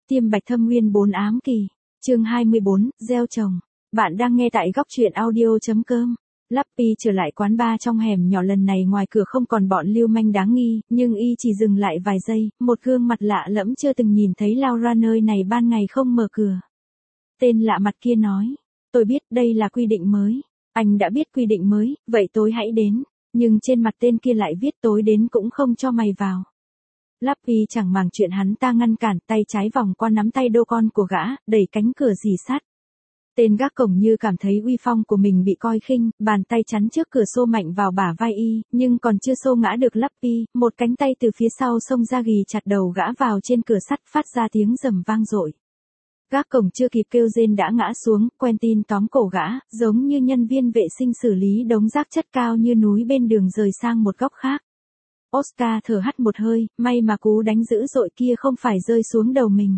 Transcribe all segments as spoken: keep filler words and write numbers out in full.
Tiêm bạch thâm nguyên bốn ám kỳ. Chương hai mươi bốn, gieo trồng. Bạn đang nghe tại góc truyện audio chấm com. Lappy trở lại quán bar trong hẻm nhỏ, lần này ngoài cửa không còn bọn lưu manh đáng nghi, nhưng y chỉ dừng lại vài giây, một gương mặt lạ lẫm chưa từng nhìn thấy lao ra nơi này ban ngày không mở cửa. Tên lạ mặt kia nói, tôi biết đây là quy định mới. Anh đã biết quy định mới, vậy tối hãy đến. Nhưng trên mặt tên kia lại viết tối đến cũng không cho mày vào. Lappy chẳng màng chuyện hắn ta ngăn cản, tay trái vòng qua nắm tay đô con của gã, đẩy cánh cửa rì sắt. Tên gác cổng như cảm thấy uy phong của mình bị coi khinh, bàn tay chắn trước cửa xô mạnh vào bả vai y, nhưng còn chưa xô ngã được Lappy, một cánh tay từ phía sau xông ra ghì chặt đầu gã vào trên cửa sắt, phát ra tiếng rầm vang dội. Gác cổng chưa kịp kêu rên đã ngã xuống, Quentin tóm cổ gã, giống như nhân viên vệ sinh xử lý đống rác chất cao như núi bên đường rời sang một góc khác. Oscar thở hắt một hơi, may mà cú đánh dữ dội kia không phải rơi xuống đầu mình.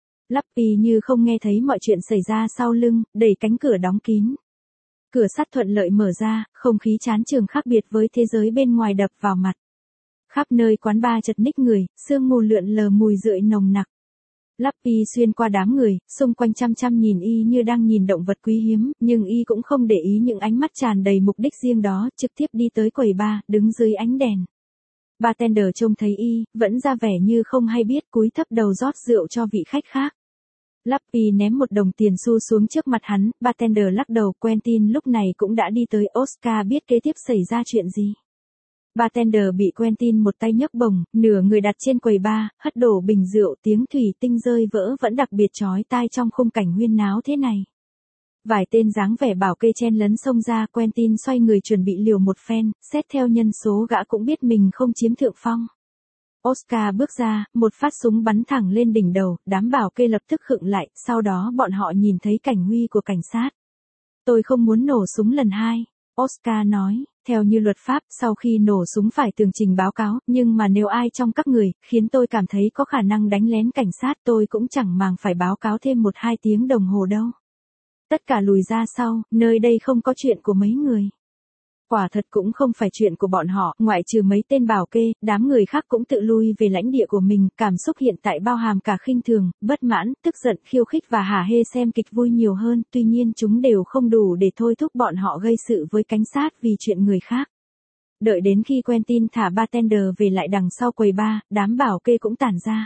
Lappy như không nghe thấy mọi chuyện xảy ra sau lưng, đẩy cánh cửa đóng kín. Cửa sắt thuận lợi mở ra, không khí chán chường khác biệt với thế giới bên ngoài đập vào mặt. Khắp nơi quán bar chật ních người, sương mù lượn lờ mùi rượi nồng nặc. Lappy xuyên qua đám người, xung quanh chăm chăm nhìn y như đang nhìn động vật quý hiếm, nhưng y cũng không để ý những ánh mắt tràn đầy mục đích riêng đó, trực tiếp đi tới quầy bar, đứng dưới ánh đèn. Bartender trông thấy y, vẫn ra vẻ như không hay biết, cúi thấp đầu rót rượu cho vị khách khác. Lappy ném một đồng tiền xu xuống trước mặt hắn, bartender lắc đầu. Quentin lúc này cũng đã đi tới. Oscar biết kế tiếp xảy ra chuyện gì. Bartender bị Quentin một tay nhấc bổng, nửa người đặt trên quầy bar, hất đổ bình rượu, tiếng thủy tinh rơi vỡ vẫn đặc biệt chói tai trong khung cảnh huyên náo thế này. Vài tên dáng vẻ bảo kê chen lấn xông ra, Quentin xoay người chuẩn bị liều một phen, xét theo nhân số gã cũng biết mình không chiếm thượng phong. Oscar bước ra, một phát súng bắn thẳng lên đỉnh đầu, đám bảo kê lập tức khựng lại, sau đó bọn họ nhìn thấy cảnh huy của cảnh sát. Tôi không muốn nổ súng lần hai, Oscar nói, theo như luật pháp, sau khi nổ súng phải tường trình báo cáo, nhưng mà nếu ai trong các người, khiến tôi cảm thấy có khả năng đánh lén cảnh sát tôi cũng chẳng màng phải báo cáo thêm một hai tiếng đồng hồ đâu. Tất cả lùi ra sau, nơi đây không có chuyện của mấy người. Quả thật cũng không phải chuyện của bọn họ, ngoại trừ mấy tên bảo kê, đám người khác cũng tự lui về lãnh địa của mình, cảm xúc hiện tại bao hàm cả khinh thường, bất mãn, tức giận, khiêu khích và hả hê xem kịch vui nhiều hơn, tuy nhiên chúng đều không đủ để thôi thúc bọn họ gây sự với cảnh sát vì chuyện người khác. Đợi đến khi Quentin thả bartender về lại đằng sau quầy bar, đám bảo kê cũng tản ra.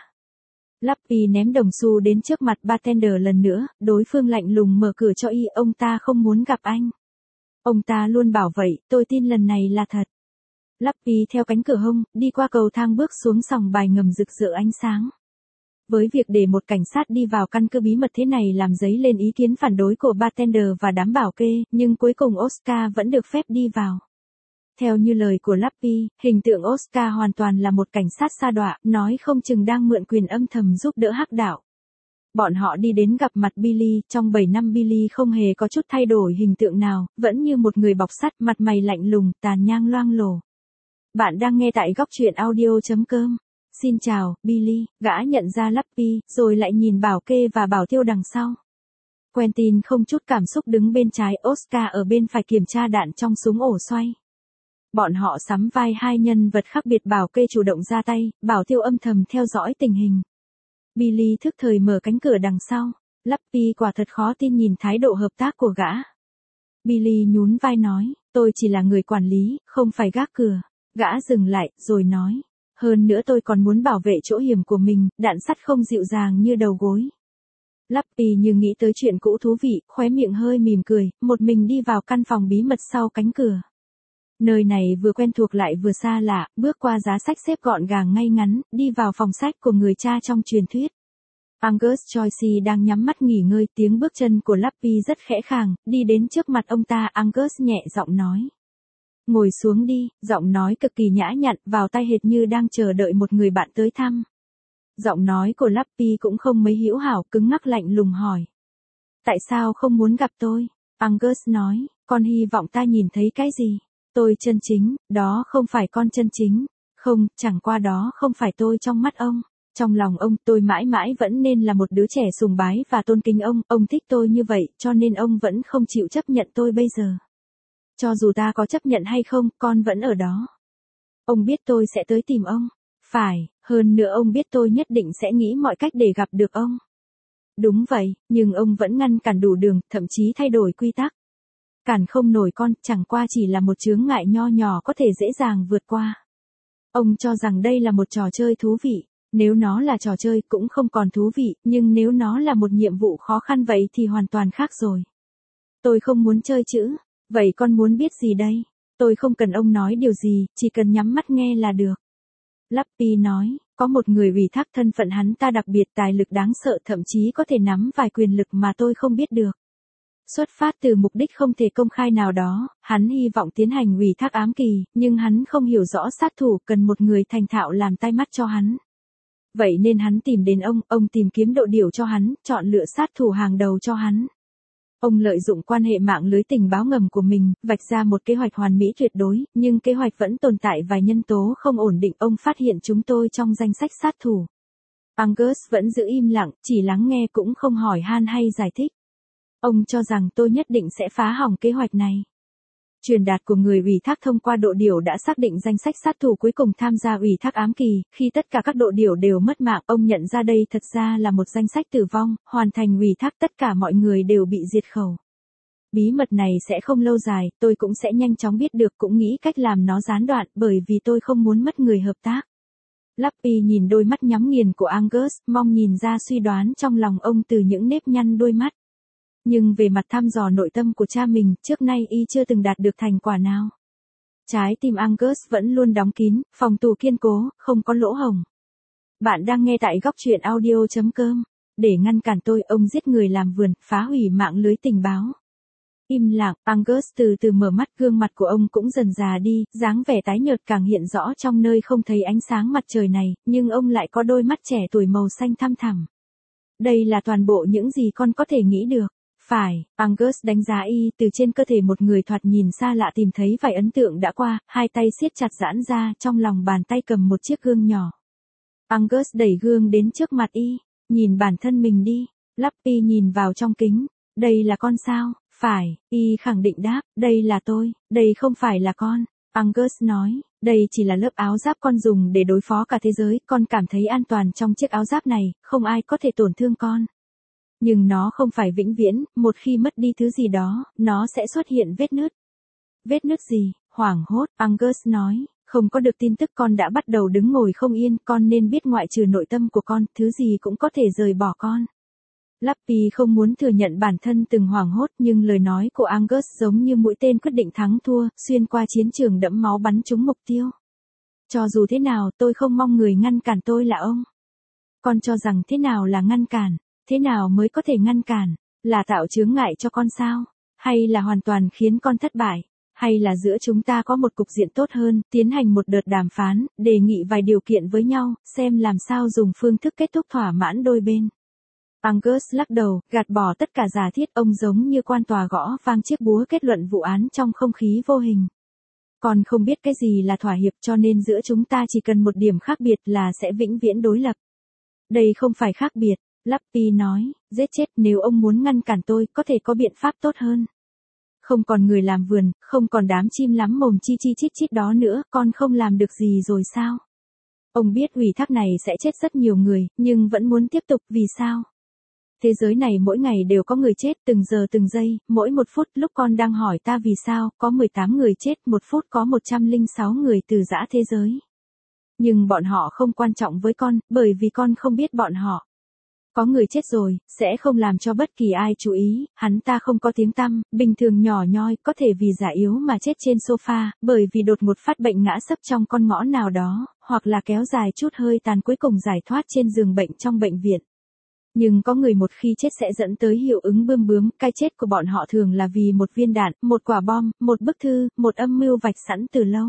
Lappy ném đồng xu đến trước mặt bartender lần nữa, đối phương lạnh lùng mở cửa cho y, ông ta không muốn gặp anh. Ông ta luôn bảo vậy, tôi tin lần này là thật. Lappy theo cánh cửa hông, đi qua cầu thang bước xuống sòng bài ngầm rực rỡ ánh sáng. Với việc để một cảnh sát đi vào căn cứ bí mật thế này làm dấy lên ý kiến phản đối của bartender và đám bảo kê, nhưng cuối cùng Oscar vẫn được phép đi vào. Theo như lời của Lappy, hình tượng Oscar hoàn toàn là một cảnh sát sa đọa, nói không chừng đang mượn quyền âm thầm giúp đỡ hắc đạo. Bọn họ đi đến gặp mặt Billy, trong bảy năm Billy không hề có chút thay đổi hình tượng nào, vẫn như một người bọc sắt, mặt mày lạnh lùng, tàn nhang loang lổ. Bạn đang nghe tại góc truyện audio chấm com. Xin chào, Billy, gã nhận ra Lappy, rồi lại nhìn bảo kê và bảo tiêu đằng sau. Quentin không chút cảm xúc đứng bên trái, Oscar ở bên phải kiểm tra đạn trong súng ổ xoay. Bọn họ sắm vai hai nhân vật khác biệt, bảo kê chủ động ra tay, bảo tiêu âm thầm theo dõi tình hình. Billy thức thời mở cánh cửa đằng sau. Lappy quả thật khó tin nhìn thái độ hợp tác của gã. Billy nhún vai nói, tôi chỉ là người quản lý, không phải gác cửa. Gã dừng lại, rồi nói, hơn nữa tôi còn muốn bảo vệ chỗ hiểm của mình, đạn sắt không dịu dàng như đầu gối. Lappy như nghĩ tới chuyện cũ thú vị, khóe miệng hơi mỉm cười, một mình đi vào căn phòng bí mật sau cánh cửa. Nơi này vừa quen thuộc lại vừa xa lạ, bước qua giá sách xếp gọn gàng ngay ngắn, đi vào phòng sách của người cha trong truyền thuyết. Angus Joyce đang nhắm mắt nghỉ ngơi, tiếng bước chân của Lappy rất khẽ khàng, đi đến trước mặt ông ta, Angus nhẹ giọng nói. Ngồi xuống đi, giọng nói cực kỳ nhã nhặn, vào tai hệt như đang chờ đợi một người bạn tới thăm. Giọng nói của Lappy cũng không mấy hữu hảo, cứng ngắc lạnh lùng hỏi. Tại sao không muốn gặp tôi? Angus nói, con hy vọng ta nhìn thấy cái gì? Tôi chân chính, đó không phải con chân chính. Không, chẳng qua đó không phải tôi trong mắt ông. Trong lòng ông, tôi mãi mãi vẫn nên là một đứa trẻ sùng bái và tôn kính ông. Ông thích tôi như vậy, cho nên ông vẫn không chịu chấp nhận tôi bây giờ. Cho dù ta có chấp nhận hay không, con vẫn ở đó. Ông biết tôi sẽ tới tìm ông. Phải, hơn nữa ông biết tôi nhất định sẽ nghĩ mọi cách để gặp được ông. Đúng vậy, nhưng ông vẫn ngăn cản đủ đường, thậm chí thay đổi quy tắc. Cản không nổi con, chẳng qua chỉ là một chướng ngại nho nhỏ có thể dễ dàng vượt qua. Ông cho rằng đây là một trò chơi thú vị. Nếu nó là trò chơi cũng không còn thú vị, nhưng nếu nó là một nhiệm vụ khó khăn vậy thì hoàn toàn khác rồi. Tôi không muốn chơi chữ. Vậy con muốn biết gì đây? Tôi không cần ông nói điều gì, chỉ cần nhắm mắt nghe là được. Lappy nói, có một người ủy thác thân phận hắn ta đặc biệt tài lực đáng sợ, thậm chí có thể nắm vài quyền lực mà tôi không biết được. Xuất phát từ mục đích không thể công khai nào đó, hắn hy vọng tiến hành ủy thác ám kỳ, nhưng hắn không hiểu rõ sát thủ, cần một người thành thạo làm tai mắt cho hắn. Vậy nên hắn tìm đến ông, ông tìm kiếm độ điểu cho hắn, chọn lựa sát thủ hàng đầu cho hắn. Ông lợi dụng quan hệ mạng lưới tình báo ngầm của mình, vạch ra một kế hoạch hoàn mỹ tuyệt đối, nhưng kế hoạch vẫn tồn tại vài nhân tố không ổn định. Ông phát hiện chúng tôi trong danh sách sát thủ. Angus vẫn giữ im lặng, chỉ lắng nghe cũng không hỏi han hay giải thích. Ông cho rằng tôi nhất định sẽ phá hỏng kế hoạch này. Truyền đạt của người ủy thác thông qua độ điểu đã xác định danh sách sát thủ cuối cùng tham gia ủy thác ám kỳ, khi tất cả các độ điểu đều mất mạng, ông nhận ra đây thật ra là một danh sách tử vong, hoàn thành ủy thác tất cả mọi người đều bị diệt khẩu. Bí mật này sẽ không lâu dài, tôi cũng sẽ nhanh chóng biết được, cũng nghĩ cách làm nó gián đoạn, bởi vì tôi không muốn mất người hợp tác. Lappy nhìn đôi mắt nhắm nghiền của Angus, mong nhìn ra suy đoán trong lòng ông từ những nếp nhăn đôi mắt. Nhưng về mặt thăm dò nội tâm của cha mình, trước nay y chưa từng đạt được thành quả nào. Trái tim Angus vẫn luôn đóng kín, phòng tù kiên cố, không có lỗ hổng. Bạn đang nghe tại góc truyện audio chấm com. Để ngăn cản tôi, ông giết người làm vườn, phá hủy mạng lưới tình báo. Im lặng, Angus từ từ mở mắt, gương mặt của ông cũng dần già đi, dáng vẻ tái nhợt càng hiện rõ trong nơi không thấy ánh sáng mặt trời này, nhưng ông lại có đôi mắt trẻ tuổi màu xanh thăm thẳm. Đây là toàn bộ những gì con có thể nghĩ được. Phải, Angus đánh giá y, từ trên cơ thể một người thoạt nhìn xa lạ tìm thấy vài ấn tượng đã qua, hai tay siết chặt giãn ra, trong lòng bàn tay cầm một chiếc gương nhỏ. Angus đẩy gương đến trước mặt y, nhìn bản thân mình đi. Lappy nhìn vào trong kính, đây là con sao? Phải, y khẳng định đáp, đây là tôi, đây không phải là con. Angus nói, đây chỉ là lớp áo giáp con dùng để đối phó cả thế giới, con cảm thấy an toàn trong chiếc áo giáp này, không ai có thể tổn thương con. Nhưng nó không phải vĩnh viễn, một khi mất đi thứ gì đó, nó sẽ xuất hiện vết nứt. Vết nứt gì? Hoảng hốt, Angus nói, không có được tin tức con đã bắt đầu đứng ngồi không yên, con nên biết ngoại trừ nội tâm của con, thứ gì cũng có thể rời bỏ con. Lappy không muốn thừa nhận bản thân từng hoảng hốt, nhưng lời nói của Angus giống như mũi tên quyết định thắng thua, xuyên qua chiến trường đẫm máu bắn trúng mục tiêu. Cho dù thế nào, tôi không mong người ngăn cản tôi là ông. Con cho rằng thế nào là ngăn cản? Thế nào mới có thể ngăn cản? Là tạo chướng ngại cho con sao? Hay là hoàn toàn khiến con thất bại? Hay là giữa chúng ta có một cục diện tốt hơn, tiến hành một đợt đàm phán, đề nghị vài điều kiện với nhau, xem làm sao dùng phương thức kết thúc thỏa mãn đôi bên? Angus lắc đầu, gạt bỏ tất cả giả thiết, ông giống như quan tòa gõ vang chiếc búa kết luận vụ án trong không khí vô hình. Con không biết cái gì là thỏa hiệp, cho nên giữa chúng ta chỉ cần một điểm khác biệt là sẽ vĩnh viễn đối lập. Đây không phải khác biệt. Lappy nói, giết chết, nếu ông muốn ngăn cản tôi, có thể có biện pháp tốt hơn. Không còn người làm vườn, không còn đám chim lắm mồm chi chi chít chít đó nữa, con không làm được gì rồi sao? Ông biết ủy thác này sẽ chết rất nhiều người, nhưng vẫn muốn tiếp tục, vì sao? Thế giới này mỗi ngày đều có người chết, từng giờ từng giây, mỗi một phút. Lúc con đang hỏi ta vì sao, có mười tám người chết, một phút có một trăm lẻ sáu người từ giã thế giới. Nhưng bọn họ không quan trọng với con, bởi vì con không biết bọn họ. Có người chết rồi, sẽ không làm cho bất kỳ ai chú ý, hắn ta không có tiếng tăm, bình thường nhỏ nhoi, có thể vì già yếu mà chết trên sofa, bởi vì đột ngột phát bệnh ngã sấp trong con ngõ nào đó, hoặc là kéo dài chút hơi tàn cuối cùng giải thoát trên giường bệnh trong bệnh viện. Nhưng có người một khi chết sẽ dẫn tới hiệu ứng bươm bướm, cái chết của bọn họ thường là vì một viên đạn, một quả bom, một bức thư, một âm mưu vạch sẵn từ lâu.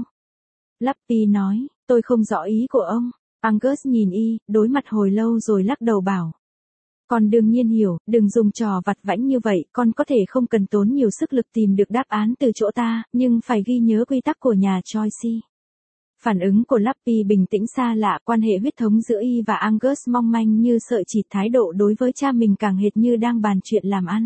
Lappy nói, tôi không rõ ý của ông. Angus nhìn y, đối mặt hồi lâu rồi lắc đầu bảo. Con đương nhiên hiểu, đừng dùng trò vặt vãnh như vậy, con có thể không cần tốn nhiều sức lực tìm được đáp án từ chỗ ta, nhưng phải ghi nhớ quy tắc của nhà Joyce. Phản ứng của Lappy bình tĩnh xa lạ, quan hệ huyết thống giữa y và Angus mong manh như sợi chỉ, thái độ đối với cha mình càng hệt như đang bàn chuyện làm ăn.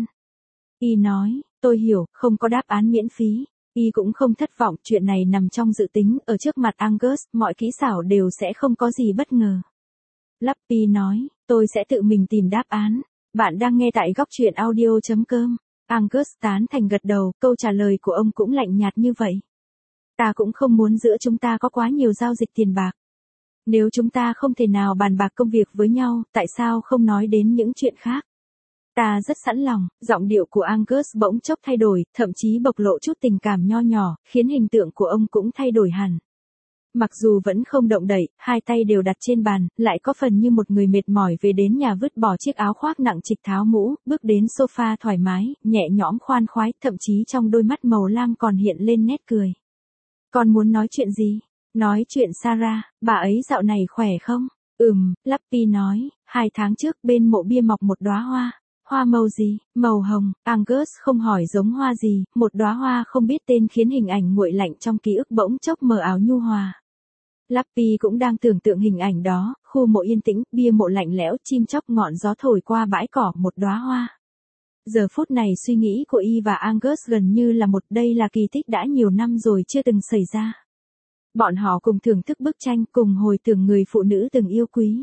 Y nói, tôi hiểu, không có đáp án miễn phí. Y cũng không thất vọng, chuyện này nằm trong dự tính, ở trước mặt Angus, mọi kỹ xảo đều sẽ không có gì bất ngờ. Lappy nói, tôi sẽ tự mình tìm đáp án. Bạn đang nghe tại góc truyện audio.com. Angus tán thành gật đầu, câu trả lời của ông cũng lạnh nhạt như vậy. Ta cũng không muốn giữa chúng ta có quá nhiều giao dịch tiền bạc. Nếu chúng ta không thể nào bàn bạc công việc với nhau, tại sao không nói đến những chuyện khác? Ta rất sẵn lòng. Giọng điệu của Angus bỗng chốc thay đổi, thậm chí bộc lộ chút tình cảm nho nhỏ, khiến hình tượng của ông cũng thay đổi hẳn. Mặc dù vẫn không động đậy, hai tay đều đặt trên bàn, lại có phần như một người mệt mỏi về đến nhà vứt bỏ chiếc áo khoác nặng trịch tháo mũ, bước đến sofa thoải mái, nhẹ nhõm khoan khoái, thậm chí trong đôi mắt màu lam còn hiện lên nét cười. Con muốn nói chuyện gì? Nói chuyện Sarah, bà ấy dạo này khỏe không? Ừm, Lappy nói, hai tháng trước bên mộ bia mọc một đóa hoa. Hoa màu gì? Màu hồng. Angus không hỏi giống hoa gì, một đóa hoa không biết tên khiến hình ảnh nguội lạnh trong ký ức bỗng chốc mờ ảo nhu hòa. Lappy cũng đang tưởng tượng hình ảnh đó, khu mộ yên tĩnh, bia mộ lạnh lẽo, chim chóc ngọn gió thổi qua bãi cỏ, một đóa hoa. Giờ phút này suy nghĩ của y và Angus gần như là một, đây là kỳ tích đã nhiều năm rồi chưa từng xảy ra. Bọn họ cùng thưởng thức bức tranh, cùng hồi tưởng người phụ nữ từng yêu quý.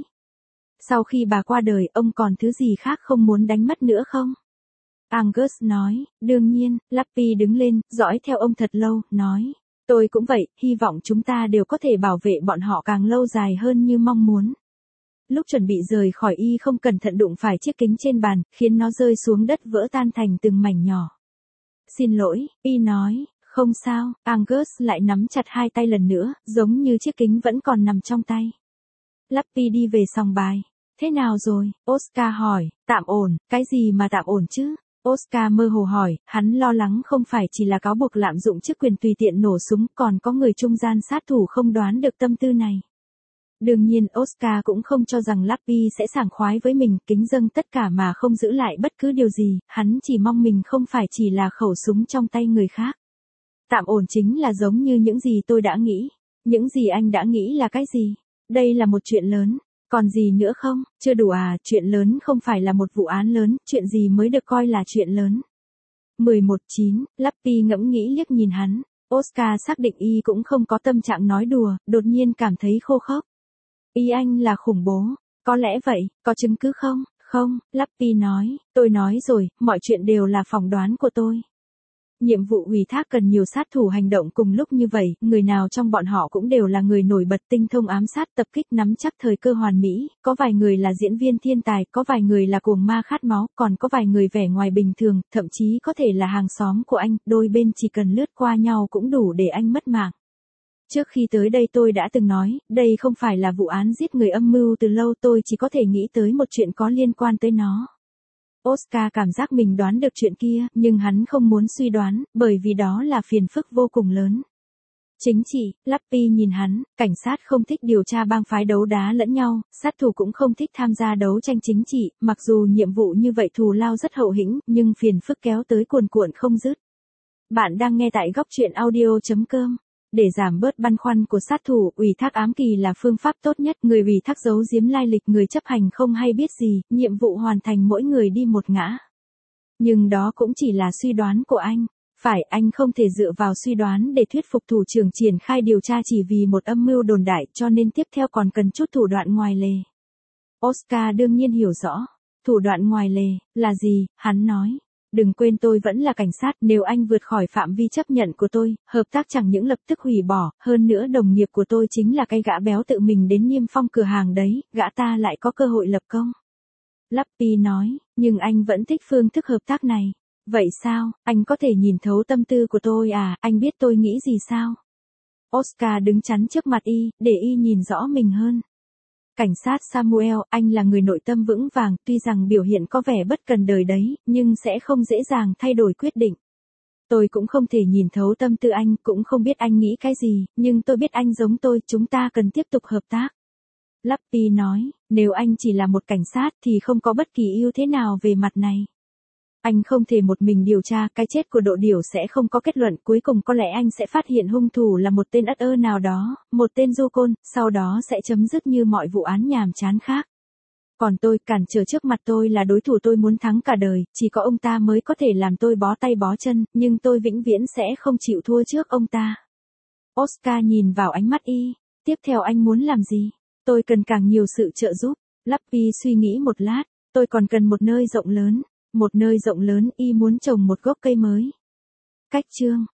Sau khi bà qua đời, ông còn thứ gì khác không muốn đánh mất nữa không? Angus nói, đương nhiên. Lappy đứng lên, dõi theo ông thật lâu, nói. Tôi cũng vậy, hy vọng chúng ta đều có thể bảo vệ bọn họ càng lâu dài hơn như mong muốn. Lúc chuẩn bị rời khỏi y không cẩn thận đụng phải chiếc kính trên bàn, khiến nó rơi xuống đất vỡ tan thành từng mảnh nhỏ. Xin lỗi, y nói, không sao. Angus lại nắm chặt hai tay lần nữa, giống như chiếc kính vẫn còn nằm trong tay. Lappy đi về sòng bài. Thế nào rồi? Oscar hỏi. Tạm ổn. Cái gì mà tạm ổn chứ? Oscar mơ hồ hỏi, hắn lo lắng không phải chỉ là cáo buộc lạm dụng chức quyền tùy tiện nổ súng, còn có người trung gian sát thủ không đoán được tâm tư này. Đương nhiên Oscar cũng không cho rằng Lappy sẽ sảng khoái với mình, kính dâng tất cả mà không giữ lại bất cứ điều gì, hắn chỉ mong mình không phải chỉ là khẩu súng trong tay người khác. Tạm ổn chính là giống như những gì tôi đã nghĩ. Những gì anh đã nghĩ là cái gì? Đây là một chuyện lớn. Còn gì nữa không? Chưa đủ à, chuyện lớn không phải là một vụ án lớn, chuyện gì mới được coi là chuyện lớn. mười một chín, Lappy ngẫm nghĩ liếc nhìn hắn. Oscar xác định y cũng không có tâm trạng nói đùa, đột nhiên cảm thấy khô khốc. Ý anh là khủng bố. Có lẽ vậy, có chứng cứ không? Không, Lappy nói, tôi nói rồi, mọi chuyện đều là phỏng đoán của tôi. Nhiệm vụ ủy thác cần nhiều sát thủ hành động cùng lúc như vậy, người nào trong bọn họ cũng đều là người nổi bật, tinh thông ám sát, tập kích, nắm chắc thời cơ hoàn mỹ, có vài người là diễn viên thiên tài, có vài người là cuồng ma khát máu, còn có vài người vẻ ngoài bình thường, thậm chí có thể là hàng xóm của anh, đôi bên chỉ cần lướt qua nhau cũng đủ để anh mất mạng. Trước khi tới đây tôi đã từng nói, đây không phải là vụ án giết người âm mưu từ lâu, tôi chỉ có thể nghĩ tới một chuyện có liên quan tới nó. Oscar cảm giác mình đoán được chuyện kia, nhưng hắn không muốn suy đoán, bởi vì đó là phiền phức vô cùng lớn. Chính trị, Lappy nhìn hắn, cảnh sát không thích điều tra bang phái đấu đá lẫn nhau, sát thủ cũng không thích tham gia đấu tranh chính trị, mặc dù nhiệm vụ như vậy thù lao rất hậu hĩnh, nhưng phiền phức kéo tới cuồn cuộn không dứt. Bạn đang nghe tại góc truyện audio.com. Để giảm bớt băn khoăn của sát thủ, ủy thác ám kỳ là phương pháp tốt nhất, người ủy thác giấu giếm lai lịch người chấp hành không hay biết gì, nhiệm vụ hoàn thành mỗi người đi một ngã. Nhưng đó cũng chỉ là suy đoán của anh. Phải, anh không thể dựa vào suy đoán để thuyết phục thủ trưởng triển khai điều tra chỉ vì một âm mưu đồn đại, cho nên tiếp theo còn cần chút thủ đoạn ngoài lề. Oscar đương nhiên hiểu rõ. Thủ đoạn ngoài lề, là gì, hắn nói. Đừng quên tôi vẫn là cảnh sát, nếu anh vượt khỏi phạm vi chấp nhận của tôi, hợp tác chẳng những lập tức hủy bỏ, hơn nữa đồng nghiệp của tôi chính là cái gã béo tự mình đến niêm phong cửa hàng đấy, gã ta lại có cơ hội lập công. Lappy nói, nhưng anh vẫn thích phương thức hợp tác này. Vậy sao, anh có thể nhìn thấu tâm tư của tôi à, anh biết tôi nghĩ gì sao? Oscar đứng chắn trước mặt y, để y nhìn rõ mình hơn. Cảnh sát Samuel, anh là người nội tâm vững vàng, tuy rằng biểu hiện có vẻ bất cần đời đấy, nhưng sẽ không dễ dàng thay đổi quyết định. Tôi cũng không thể nhìn thấu tâm tư anh, cũng không biết anh nghĩ cái gì, nhưng tôi biết anh giống tôi, chúng ta cần tiếp tục hợp tác. Lappy nói, nếu anh chỉ là một cảnh sát thì không có bất kỳ ưu thế nào về mặt này. Anh không thể một mình điều tra, cái chết của Độ Điểu sẽ không có kết luận, cuối cùng có lẽ anh sẽ phát hiện hung thủ là một tên ất ơ nào đó, một tên du côn, sau đó sẽ chấm dứt như mọi vụ án nhàm chán khác. Còn tôi, cản trở trước mặt tôi là đối thủ tôi muốn thắng cả đời, chỉ có ông ta mới có thể làm tôi bó tay bó chân, nhưng tôi vĩnh viễn sẽ không chịu thua trước ông ta. Oscar nhìn vào ánh mắt y, tiếp theo anh muốn làm gì? Tôi cần càng nhiều sự trợ giúp. Lappy suy nghĩ một lát. Tôi còn cần một nơi rộng lớn. Một nơi rộng lớn y muốn trồng một gốc cây mới. Cách chương